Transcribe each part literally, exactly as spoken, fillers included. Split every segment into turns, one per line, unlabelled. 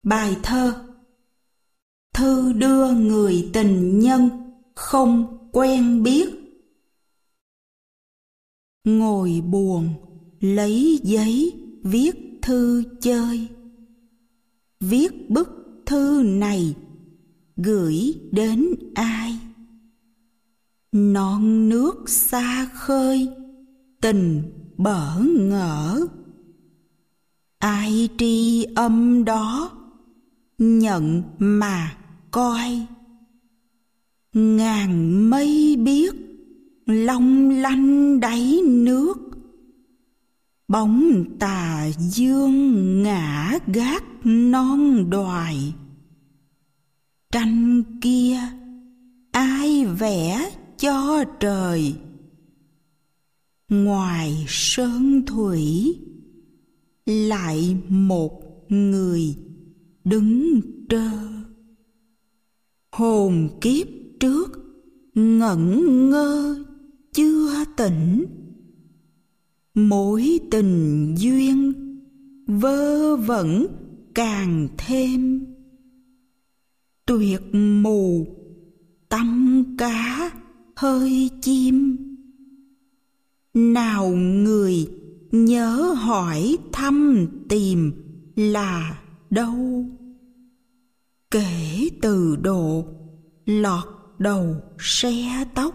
Bài thơ Thư đưa người tình nhân không quen biết. Ngồi buồn lấy giấy viết thư chơi. Viết bức thư này gửi đến ai? Non nước xa khơi tình bỡ ngỡ. Ai tri âm đó nhận mà coi. Ngàn mây biếc long lanh đáy nước. Bóng tà dương ngã gác non đoài. Tranh kia ai vẽ cho trời? Ngoài sơn thủy lại một người đứng trơ. Hồn kiếp trước ngẩn ngơ chưa tỉnh. Mối tình duyên vơ vẩn càng thêm. Tuyệt mù tâm cá hơi chim. Nào người nhớ hỏi thăm tìm là đâu? Kể từ độ lọt đầu xe tóc.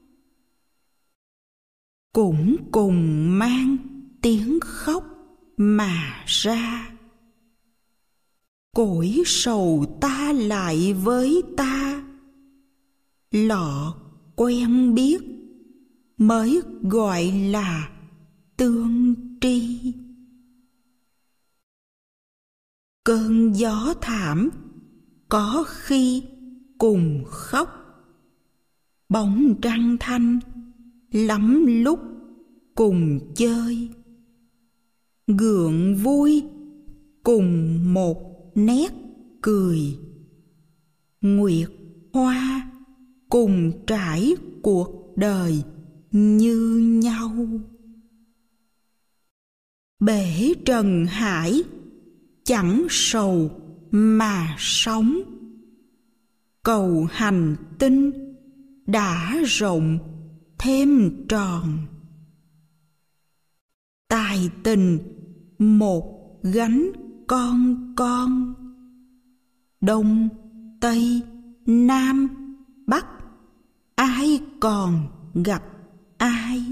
Cũng cùng mang tiếng khóc mà ra. Cõi sầu ta lại với ta. Lọ quen biết mới gọi là tương tri. Cơn gió thảm có khi cùng khóc. Bóng trăng thanh lắm lúc cùng chơi. Gượng vui cùng một nét cười. Nguyệt hoa cùng trải cuộc đời như nhau. Bể trần hải chẳng sầu mà sống. Cầu hành tinh đã rộng thêm tròn. Tài tình một gánh con con. Đông, Tây, Nam, Bắc ai còn gặp ai?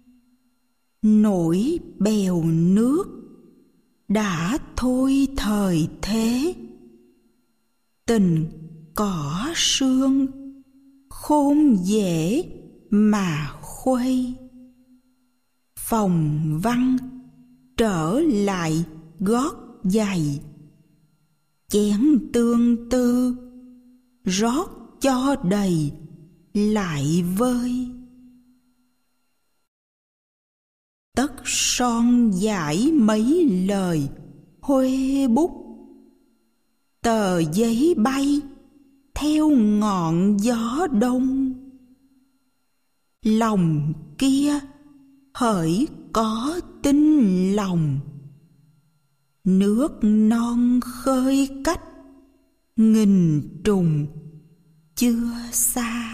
Nổi bèo nước đã thôi thời thế. Tình cỏ sương khôn dễ mà khuây. Phòng văn trở lại gót giày. Chén tương tư rót cho đầy lại vơi. Tất son dải mấy lời huê bút. Tờ giấy bay theo ngọn gió đông. Lòng kia hỡi có tin lòng. Nước non khơi cách nghìn trùng chưa xa.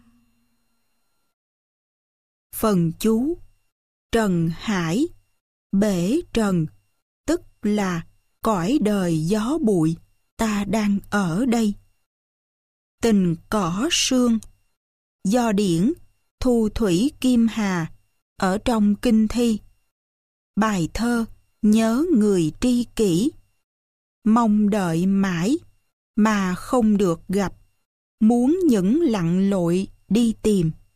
Phần chú Trần hải, bể trần, tức là cõi đời gió bụi ta đang ở đây. Tình cỏ sương, do điển Thu Thủy Kim Hà ở trong kinh thi. Bài thơ nhớ người tri kỷ. Mong đợi mãi mà không được gặp. Muốn những lặn lội đi tìm.